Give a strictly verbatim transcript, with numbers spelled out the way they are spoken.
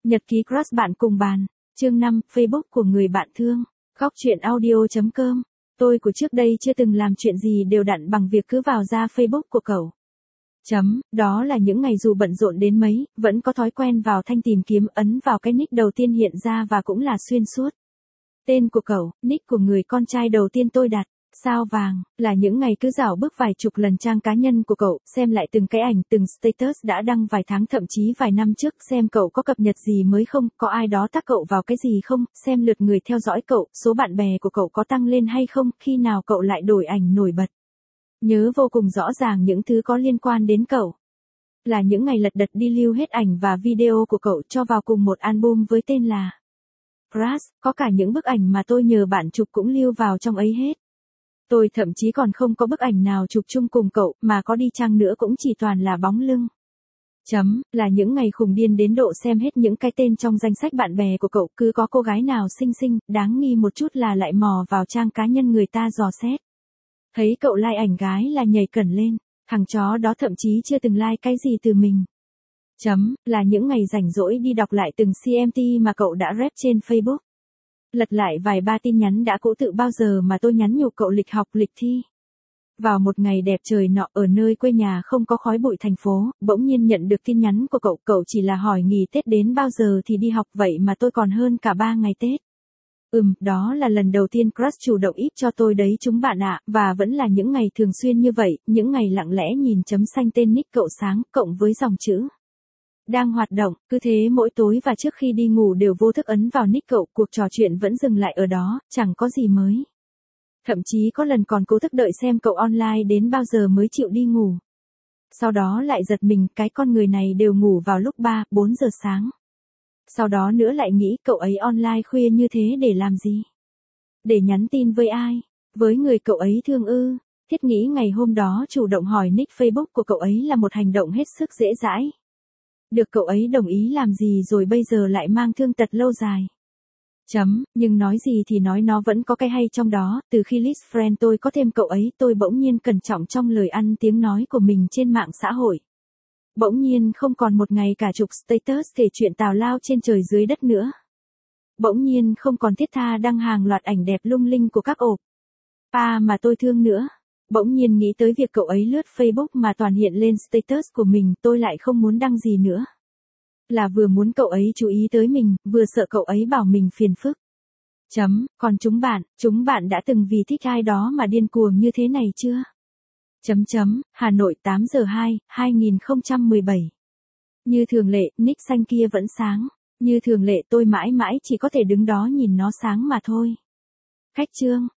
Nhật ký crush bạn cùng bàn. Chương năm, Facebook của người bạn thương. Góc truyện audio chấm com. Tôi của trước đây chưa từng làm chuyện gì đều đặn bằng việc cứ vào ra Facebook của cậu. Chấm, đó là những ngày dù bận rộn đến mấy, vẫn có thói quen vào thanh tìm kiếm ấn vào cái nick đầu tiên hiện ra và cũng là xuyên suốt. Tên của cậu, nick của người con trai đầu tiên tôi đặt. Sao vàng, là những ngày cứ dạo bước vài chục lần trang cá nhân của cậu, xem lại từng cái ảnh, từng status đã đăng vài tháng thậm chí vài năm trước, xem cậu có cập nhật gì mới không, có ai đó tag cậu vào cái gì không, xem lượt người theo dõi cậu, số bạn bè của cậu có tăng lên hay không, khi nào cậu lại đổi ảnh nổi bật. Nhớ vô cùng rõ ràng những thứ có liên quan đến cậu. Là những ngày lật đật đi lưu hết ảnh và video của cậu cho vào cùng một album với tên là Crush, có cả những bức ảnh mà tôi nhờ bạn chụp cũng lưu vào trong ấy hết. Tôi thậm chí còn không có bức ảnh nào chụp chung cùng cậu, mà có đi chăng nữa cũng chỉ toàn là bóng lưng. Chấm, là những ngày khùng điên đến độ xem hết những cái tên trong danh sách bạn bè của cậu, cứ có cô gái nào xinh xinh, đáng nghi một chút là lại mò vào trang cá nhân người ta dò xét. Thấy cậu like ảnh gái là nhảy cẩn lên, thằng chó đó thậm chí chưa từng like cái gì từ mình. Chấm, là những ngày rảnh rỗi đi đọc lại từng xê em tê mà cậu đã rep trên Facebook. Lật lại vài ba tin nhắn đã cũ tự bao giờ mà tôi nhắn nhủ cậu lịch học lịch thi. Vào một ngày đẹp trời nọ ở nơi quê nhà không có khói bụi thành phố, bỗng nhiên nhận được tin nhắn của cậu, cậu chỉ là hỏi nghỉ Tết đến bao giờ thì đi học, vậy mà tôi còn hơn cả ba ngày Tết. Ừm, đó là lần đầu tiên crush chủ động íp cho tôi đấy chúng bạn ạ, và vẫn là những ngày thường xuyên như vậy, những ngày lặng lẽ nhìn chấm xanh tên nick cậu sáng, cộng với dòng chữ đang hoạt động, cứ thế mỗi tối và trước khi đi ngủ đều vô thức ấn vào nick cậu, cuộc trò chuyện vẫn dừng lại ở đó, chẳng có gì mới. Thậm chí có lần còn cố thức đợi xem cậu online đến bao giờ mới chịu đi ngủ. Sau đó lại giật mình, cái con người này đều ngủ vào lúc ba, bốn giờ sáng. Sau đó nữa lại nghĩ cậu ấy online khuya như thế để làm gì? Để nhắn tin với ai? Với người cậu ấy thương ư? Thiết nghĩ ngày hôm đó chủ động hỏi nick Facebook của cậu ấy là một hành động hết sức dễ dãi. Được cậu ấy đồng ý làm gì rồi bây giờ lại mang thương tật lâu dài. Chấm, nhưng nói gì thì nói, nó vẫn có cái hay trong đó, từ khi list friend tôi có thêm cậu ấy, tôi bỗng nhiên cẩn trọng trong lời ăn tiếng nói của mình trên mạng xã hội. Bỗng nhiên không còn một ngày cả chục status kể chuyện tào lao trên trời dưới đất nữa. Bỗng nhiên không còn thiết tha đăng hàng loạt ảnh đẹp lung linh của các ộp pa mà tôi thương nữa. Bỗng nhiên nghĩ tới việc cậu ấy lướt Facebook mà toàn hiện lên status của mình, tôi lại không muốn đăng gì nữa. Là vừa muốn cậu ấy chú ý tới mình, vừa sợ cậu ấy bảo mình phiền phức. Chấm, còn chúng bạn, chúng bạn đã từng vì thích ai đó mà điên cuồng như thế này chưa? Chấm chấm, Hà Nội tám giờ hai, hai nghìn không trăm mười bảy. Như thường lệ, nick xanh kia vẫn sáng. Như thường lệ tôi mãi mãi chỉ có thể đứng đó nhìn nó sáng mà thôi. Khách chương.